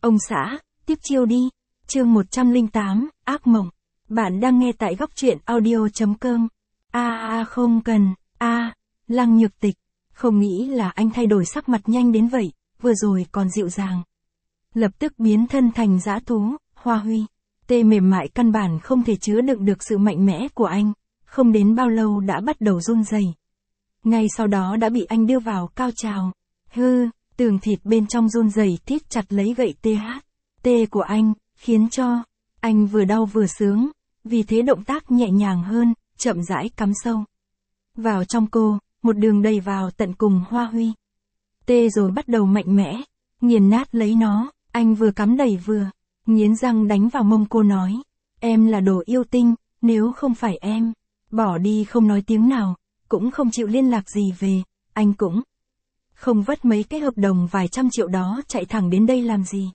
Ông xã, tiếp chiêu đi. Chương 108, ác mộng. Bạn đang nghe tại góc truyện audio.com. Không cần, Lăng Nhược Tịch. Không nghĩ là anh thay đổi sắc mặt nhanh đến vậy, vừa rồi còn dịu dàng. Lập tức biến thân thành dã thú, Hoa Huy. Tê mềm mại căn bản không thể chứa đựng được sự mạnh mẽ của anh, không đến bao lâu đã bắt đầu run rẩy. Ngay sau đó đã bị anh đưa vào cao trào. Tường thịt bên trong run rẩy thít chặt lấy gậy THT của anh, khiến cho anh vừa đau vừa sướng, vì thế động tác nhẹ nhàng hơn, chậm rãi cắm sâu vào trong cô, một đường đầy vào tận cùng Hoa Huy. Rồi bắt đầu mạnh mẽ, nghiền nát lấy nó, anh vừa cắm đầy vừa nghiến răng đánh vào mông cô nói, em là đồ yêu tinh, nếu không phải em bỏ đi không nói tiếng nào, cũng không chịu liên lạc gì về, anh cũng không vất mấy cái hợp đồng vài trăm triệu đó chạy thẳng đến đây làm gì.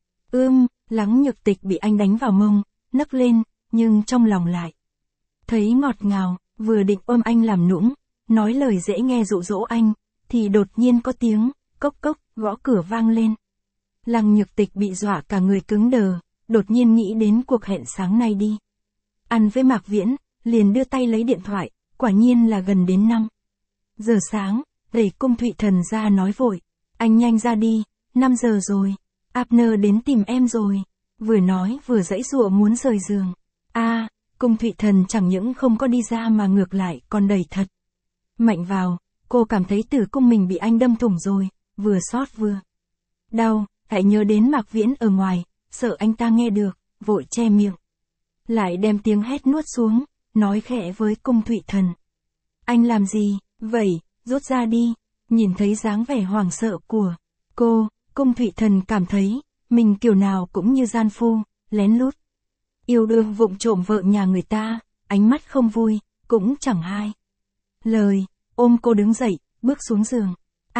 Lăng Nhược Tịch bị anh đánh vào mông, nấc lên, nhưng trong lòng lại thấy ngọt ngào, vừa định ôm anh làm nũng, nói lời dễ nghe dụ dỗ anh, thì đột nhiên có tiếng cốc cốc gõ cửa vang lên. Lăng Nhược Tịch bị dọa cả người cứng đờ, đột nhiên nghĩ đến cuộc hẹn sáng nay đi ăn với Mạc Viễn, liền đưa tay lấy điện thoại, quả nhiên là gần đến 5 giờ sáng, đẩy Cung Thụy Thần ra nói vội, anh nhanh ra đi, 5 giờ rồi, Abner đến tìm em rồi, vừa nói vừa giãy giụa muốn rời giường. Cung Thụy Thần chẳng những không có đi ra mà ngược lại còn đẩy thật mạnh vào, cô cảm thấy tử cung mình bị anh đâm thủng rồi, vừa xót vừa đau, hãy nhớ đến Mạc Viễn ở ngoài, sợ anh ta nghe được, vội che miệng, lại đem tiếng hét nuốt xuống, nói khẽ với Cung Thụy Thần. Anh làm gì, vậy, rút ra đi, nhìn thấy dáng vẻ hoảng sợ của cô, Cung Thụy Thần cảm thấy, mình kiểu nào cũng như gian phu, lén lút yêu đương vụng trộm vợ nhà người ta, ánh mắt không vui, cũng chẳng hai lời, ôm cô đứng dậy, bước xuống giường.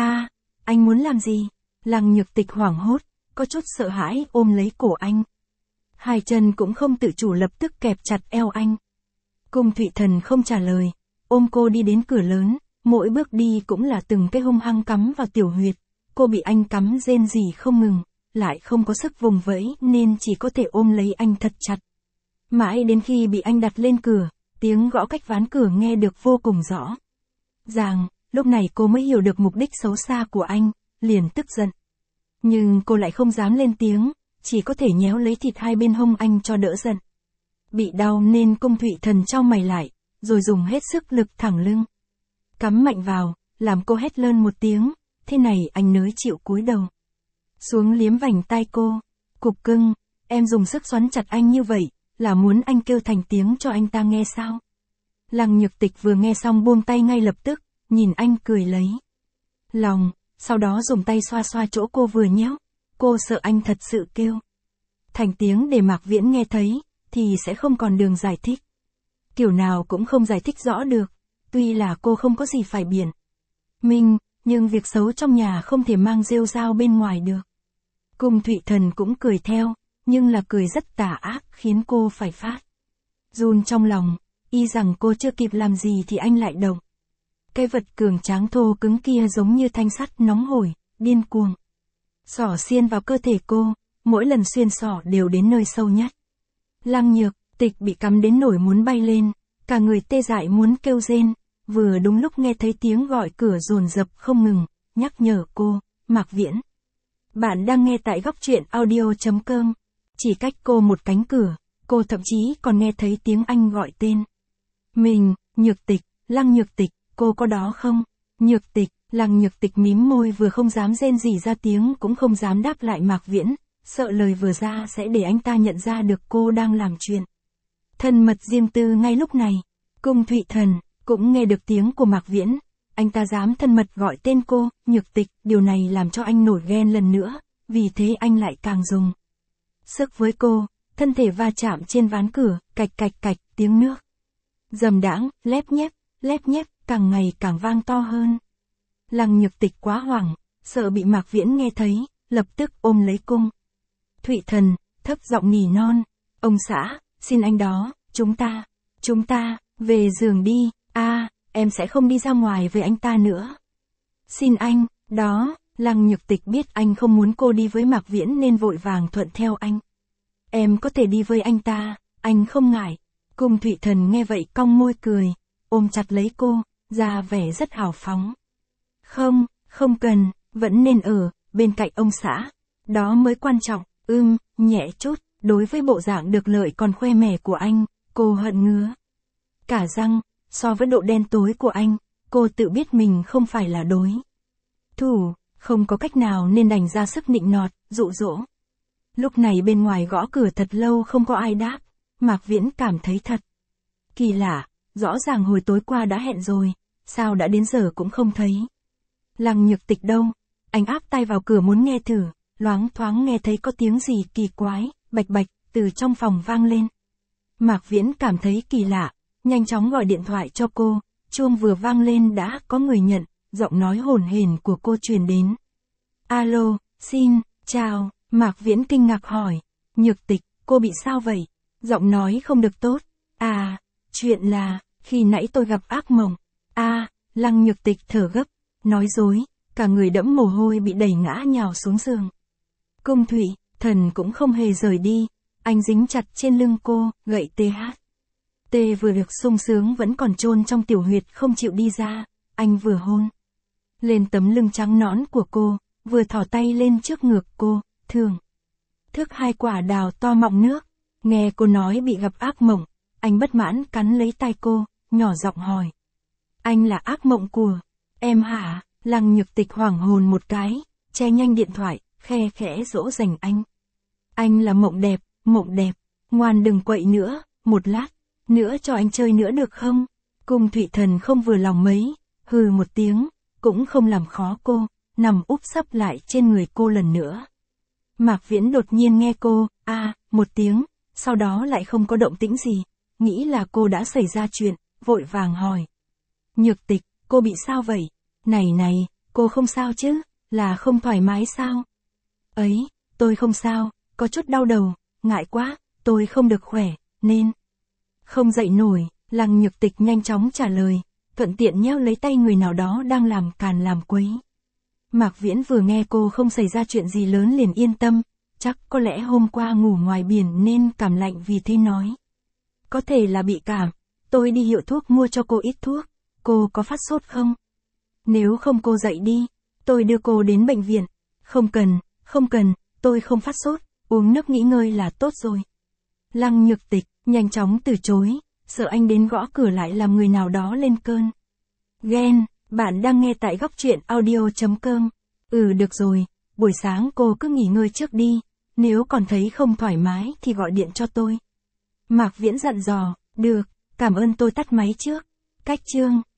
Anh muốn làm gì? Lăng Nhược Tịch hoảng hốt, có chút sợ hãi ôm lấy cổ anh. Hai chân cũng không tự chủ lập tức kẹp chặt eo anh. Cung Thụy Thần không trả lời, ôm cô đi đến cửa lớn, mỗi bước đi cũng là từng cái hung hăng cắm vào tiểu huyệt. Cô bị anh cắm rên rỉ không ngừng, lại không có sức vùng vẫy nên chỉ có thể ôm lấy anh thật chặt. Mãi đến khi bị anh đặt lên cửa, tiếng gõ cách ván cửa nghe được vô cùng rõ ràng, lúc này cô mới hiểu được mục đích xấu xa của anh, liền tức giận. Nhưng cô lại không dám lên tiếng, chỉ có thể nhéo lấy thịt hai bên hông anh cho đỡ giận. Bị đau nên Cung Thụy Thần chau mày lại, rồi dùng hết sức lực thẳng lưng cắm mạnh vào, làm cô hét lên một tiếng, thế này anh nới chịu cúi đầu xuống liếm vành tai cô. Cục cưng, em dùng sức xoắn chặt anh như vậy, là muốn anh kêu thành tiếng cho anh ta nghe sao? Lăng Nhược Tịch vừa nghe xong buông tay ngay lập tức, nhìn anh cười lấy lòng, sau đó dùng tay xoa xoa chỗ cô vừa nhéo. Cô sợ anh thật sự kêu thành tiếng để Mạc Viễn nghe thấy, thì sẽ không còn đường giải thích. Kiểu nào cũng không giải thích rõ được, tuy là cô không có gì phải biện minh, nhưng việc xấu trong nhà không thể mang rêu rao bên ngoài được. Cung Thụy Thần cũng cười theo, nhưng là cười rất tà ác khiến cô phải phát run trong lòng, y rằng cô chưa kịp làm gì thì anh lại động. Cái vật cường tráng thô cứng kia giống như thanh sắt nóng hổi, điên cuồng xỏ xiên vào cơ thể cô, mỗi lần xuyên xỏ đều đến nơi sâu nhất. Lăng Nhược Tịch bị cắm đến nổi muốn bay lên, cả người tê dại muốn kêu rên, vừa đúng lúc nghe thấy tiếng gọi cửa dồn dập không ngừng, nhắc nhở cô, Mạc Viễn. Bạn đang nghe tại góc truyện audio.com. Chỉ cách cô một cánh cửa, cô thậm chí còn nghe thấy tiếng anh gọi tên mình, Nhược Tịch, Lăng Nhược Tịch, cô có đó không? Nhược Tịch, Lăng Nhược Tịch mím môi vừa không dám rên rỉ ra tiếng cũng không dám đáp lại Mạc Viễn, sợ lời vừa ra sẽ để anh ta nhận ra được cô đang làm chuyện thân mật riêng tư ngay lúc này. Cung Thụy Thần cũng nghe được tiếng của Mạc Viễn, anh ta dám thân mật gọi tên cô, Nhược Tịch, điều này làm cho anh nổi ghen lần nữa, vì thế anh lại càng dùng sức với cô, thân thể va chạm trên ván cửa, cạch cạch cạch, tiếng nước dầm đãng, lép nhép, càng ngày càng vang to hơn. Lăng Nhược Tịch quá hoảng, sợ bị Mạc Viễn nghe thấy, lập tức ôm lấy Cung Thụy Thần, thấp giọng nỉ non, ông xã, xin anh đó, chúng ta, về giường đi, em sẽ không đi ra ngoài với anh ta nữa. Xin anh, đó, Lăng Nhược Tịch biết anh không muốn cô đi với Mạc Viễn nên vội vàng thuận theo anh. Em có thể đi với anh ta, anh không ngại. Cung Thụy Thần nghe vậy cong môi cười, ôm chặt lấy cô, ra vẻ rất hào phóng. Không, không cần, vẫn nên ở bên cạnh ông xã. Đó mới quan trọng, nhẹ chút, đối với bộ dạng được lợi còn khoe mẽ của anh, cô hận ngứa cả răng, so với độ đen tối của anh, cô tự biết mình không phải là đối thủ, không có cách nào nên đành ra sức nịnh nọt, dụ dỗ. Lúc này bên ngoài gõ cửa thật lâu không có ai đáp, Mạc Viễn cảm thấy thật kỳ lạ, rõ ràng hồi tối qua đã hẹn rồi, sao đã đến giờ cũng không thấy. Lăng Nhược Tịch đâu? Anh áp tay vào cửa muốn nghe thử, loáng thoáng nghe thấy có tiếng gì kỳ quái, bạch bạch, từ trong phòng vang lên. Mạc Viễn cảm thấy kỳ lạ, nhanh chóng gọi điện thoại cho cô, chuông vừa vang lên đã có người nhận, giọng nói hồn hển của cô truyền đến. Alo, xin, chào, Mạc Viễn kinh ngạc hỏi, Nhược Tịch, cô bị sao vậy? Giọng nói không được tốt. À, chuyện là, khi nãy tôi gặp ác mộng. Lăng Nhược Tịch thở gấp, nói dối, cả người đẫm mồ hôi bị đẩy ngã nhào xuống giường. Cung Thụy Thần cũng không hề rời đi, anh dính chặt trên lưng cô, gậy THT vừa được sung sướng vẫn còn chôn trong tiểu huyệt không chịu đi ra, anh vừa hôn lên tấm lưng trắng nõn của cô, vừa thò tay lên trước ngực cô, thưởng thức 2 quả đào to mọng nước. Nghe cô nói bị gặp ác mộng, anh bất mãn cắn lấy tay cô, nhỏ giọng hỏi. Anh là ác mộng của em hả? Lăng Nhược Tịch hoảng hồn một cái, che nhanh điện thoại, khe khẽ dỗ dành anh. Anh là mộng đẹp, ngoan đừng quậy nữa, một lát nữa cho anh chơi nữa được không? Cung Thụy Thần không vừa lòng mấy, hừ một tiếng, cũng không làm khó cô, nằm úp sấp lại trên người cô lần nữa. Mạc Viễn đột nhiên nghe cô, một tiếng, sau đó lại không có động tĩnh gì, nghĩ là cô đã xảy ra chuyện, vội vàng hỏi. Nhược Tịch, cô bị sao vậy? Này, cô không sao chứ, là không thoải mái sao? Ấy, tôi không sao, có chút đau đầu, ngại quá, tôi không được khỏe, nên không dậy nổi. Lăng Nhược Tịch nhanh chóng trả lời, thuận tiện nheo lấy tay người nào đó đang làm càn làm quấy. Mạc Viễn vừa nghe cô không xảy ra chuyện gì lớn liền yên tâm, chắc có lẽ hôm qua ngủ ngoài biển nên cảm lạnh vì thế nói. Có thể là bị cảm, tôi đi hiệu thuốc mua cho cô ít thuốc, cô có phát sốt không? Nếu không cô dậy đi, tôi đưa cô đến bệnh viện. Không cần, tôi không phát sốt, uống nước nghỉ ngơi là tốt rồi. Lăng Nhược Tịch nhanh chóng từ chối, sợ anh đến gõ cửa lại làm người nào đó lên cơn ghen. Bạn đang nghe tại góc truyện audio.com. Được rồi, buổi sáng cô cứ nghỉ ngơi trước đi, nếu còn thấy không thoải mái thì gọi điện cho tôi. Mạc Viễn dặn dò, được, cảm ơn, tôi tắt máy trước. Cách chương